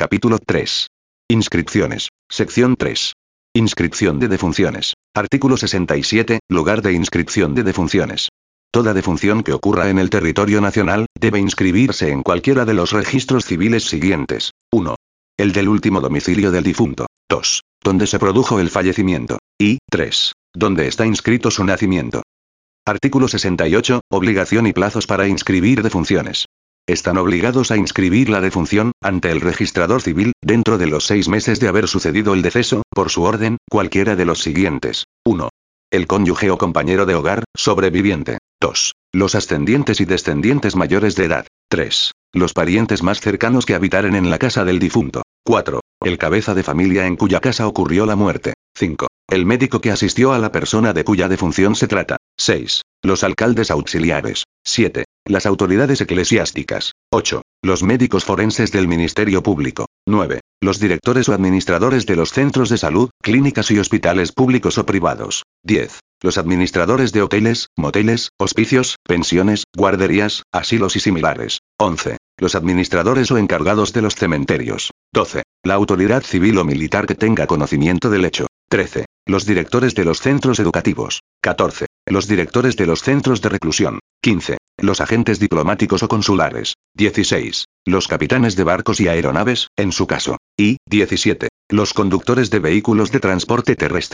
Capítulo 3. Inscripciones. Sección 3. Inscripción de defunciones. Artículo 67. Lugar de inscripción de defunciones. Toda defunción que ocurra en el territorio nacional, debe inscribirse en cualquiera de los registros civiles siguientes. 1. El del último domicilio del difunto. 2. Donde se produjo el fallecimiento. Y 3. Donde está inscrito su nacimiento. Artículo 68. Obligación y plazos para inscribir defunciones. Están obligados a inscribir la defunción, ante el registrador civil, dentro de los 6 meses de haber sucedido el deceso, por su orden, cualquiera de los siguientes. 1. El cónyuge o compañero de hogar, sobreviviente. 2. Los ascendientes y descendientes mayores de edad. 3. Los parientes más cercanos que habitaren en la casa del difunto. 4. El cabeza de familia en cuya casa ocurrió la muerte. 5. El médico que asistió a la persona de cuya defunción se trata. 6. Los alcaldes auxiliares. 7. Las autoridades eclesiásticas. 8. Los médicos forenses del Ministerio Público. 9. Los directores o administradores de los centros de salud, clínicas y hospitales públicos o privados. 10. Los administradores de hoteles, moteles, hospicios, pensiones, guarderías, asilos y similares. 11. Los administradores o encargados de los cementerios. 12. La autoridad civil o militar que tenga conocimiento del hecho. 13. Los directores de los centros educativos. 14. Los directores de los centros de reclusión. 15. Los agentes diplomáticos o consulares. 16. Los capitanes de barcos y aeronaves, en su caso. Y 17. Los conductores de vehículos de transporte terrestre.